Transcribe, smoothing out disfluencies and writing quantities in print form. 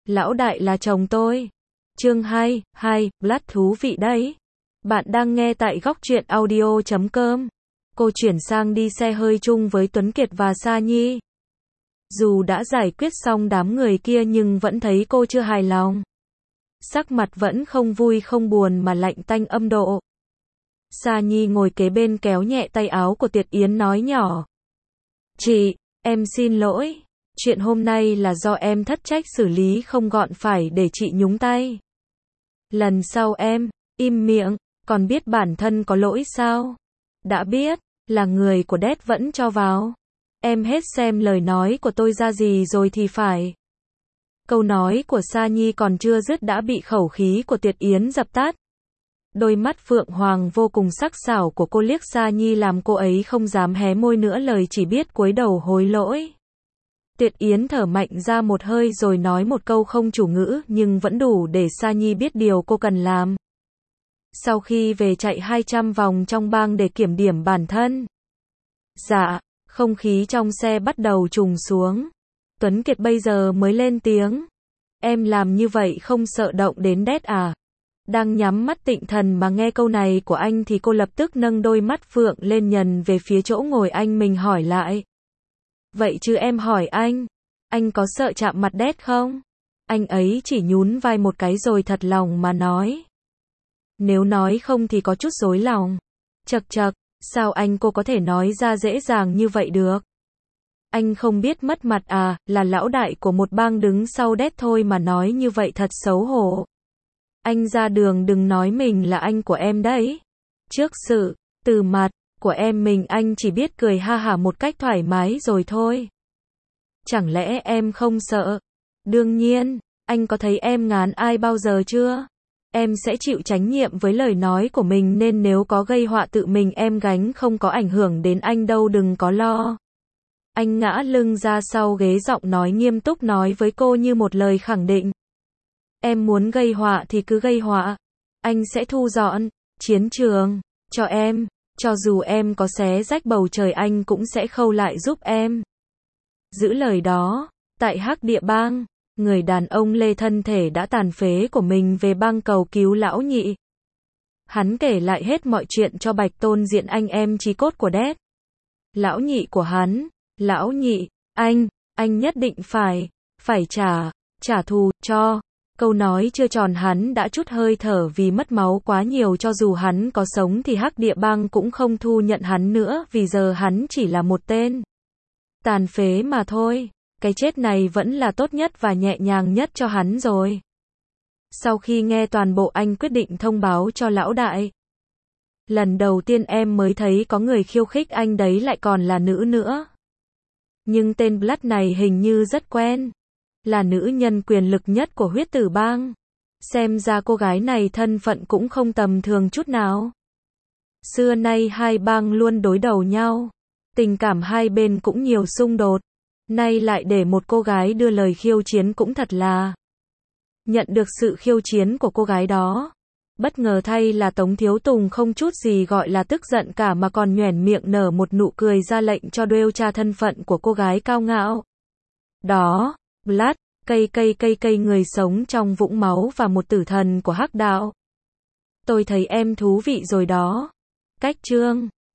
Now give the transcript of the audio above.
Lão đại là chồng tôi. Chương 2, Blood thú vị đấy. Bạn đang nghe tại góc truyện audio.com. Cô chuyển sang đi xe hơi chung với Tuấn Kiệt và Sa Nhi. Dù đã giải quyết xong đám người kia nhưng vẫn thấy cô chưa hài lòng. Sắc mặt vẫn không vui không buồn mà lạnh tanh âm độ. Sa Nhi ngồi kế bên kéo nhẹ tay áo của Tiệt Yến nói nhỏ. Chị, em xin lỗi. Chuyện hôm nay là do em thất trách xử lý không gọn, phải để chị nhúng tay. Lần sau em, im miệng, còn biết bản thân có lỗi sao? Đã biết, là người của Dad vẫn cho vào. Em hết xem lời nói của tôi ra gì rồi thì phải. Câu nói của Sa Nhi còn chưa dứt đã bị khẩu khí của Tiệt Yến dập tắt. Đôi mắt phượng hoàng vô cùng sắc sảo của cô liếc Sa Nhi làm cô ấy không dám hé môi nữa lời, chỉ biết cúi đầu hối lỗi. Tiệt Yến thở mạnh ra một hơi rồi nói một câu không chủ ngữ nhưng vẫn đủ để Sa Nhi biết điều cô cần làm. Sau khi về chạy 200 vòng trong bang để kiểm điểm bản thân. Dạ, không khí trong xe bắt đầu trùng xuống. Tuấn Kiệt bây giờ mới lên tiếng. Em làm như vậy không sợ động đến Dad à? Đang nhắm mắt tịnh thần mà nghe câu này của anh thì cô lập tức nâng đôi mắt phượng lên nhìn về phía chỗ ngồi anh mình hỏi lại. Vậy chứ em hỏi anh có sợ chạm mặt Dad không? Anh ấy chỉ nhún vai một cái rồi thật lòng mà nói. Nếu nói không thì có chút rối lòng. Chậc chậc, sao cô có thể nói ra dễ dàng như vậy được? Anh không biết mất mặt à, là lão đại của một bang đứng sau Dad thôi mà nói như vậy thật xấu hổ. Anh ra đường đừng nói mình là anh của em đấy. Trước sự từ mặt của em mình anh chỉ biết cười ha hả một cách thoải mái rồi thôi. Chẳng lẽ em không sợ? Đương nhiên, anh có thấy em ngán ai bao giờ chưa? Em sẽ chịu trách nhiệm với lời nói của mình nên nếu có gây họa tự mình em gánh, không có ảnh hưởng đến anh đâu, đừng có lo. Anh ngã lưng ra sau ghế, giọng nói nghiêm túc nói với cô như một lời khẳng định. Em muốn gây họa thì cứ gây họa. Anh sẽ thu dọn chiến trường cho em. Cho dù em có xé rách bầu trời anh cũng sẽ khâu lại giúp em. Giữ lời đó, tại Hắc Địa Bang, người đàn ông lê thân thể đã tàn phế của mình về bang cầu cứu lão nhị. Hắn kể lại hết mọi chuyện cho Bạch Tôn Diện, anh em chí cốt của Dad. Lão nhị của hắn, lão nhị, anh nhất định phải trả thù cho. Câu nói chưa tròn hắn đã trút hơi thở vì mất máu quá nhiều, cho dù hắn có sống thì Hắc Địa Bang cũng không thu nhận hắn nữa vì giờ hắn chỉ là một tên tàn phế mà thôi. Cái chết này vẫn là tốt nhất và nhẹ nhàng nhất cho hắn rồi. Sau khi nghe toàn bộ anh quyết định thông báo cho lão đại. Lần đầu tiên em mới thấy có người khiêu khích anh đấy, lại còn là nữ nữa. Nhưng tên Blood này hình như rất quen. Là nữ nhân quyền lực nhất của huyết tử bang. Xem ra cô gái này thân phận cũng không tầm thường chút nào. Xưa nay hai bang luôn đối đầu nhau. Tình cảm hai bên cũng nhiều xung đột. Nay lại để một cô gái đưa lời khiêu chiến cũng thật là. Nhận được sự khiêu chiến của cô gái đó. Bất ngờ thay là Tống Thiếu Tùng không chút gì gọi là tức giận cả mà còn nhoẻn miệng nở một nụ cười ra lệnh cho điều tra thân phận của cô gái cao ngạo. Đó, Blood, cây người sống trong vũng máu và một tử thần của Hắc đạo. Tôi thấy em thú vị rồi đó. Cách chương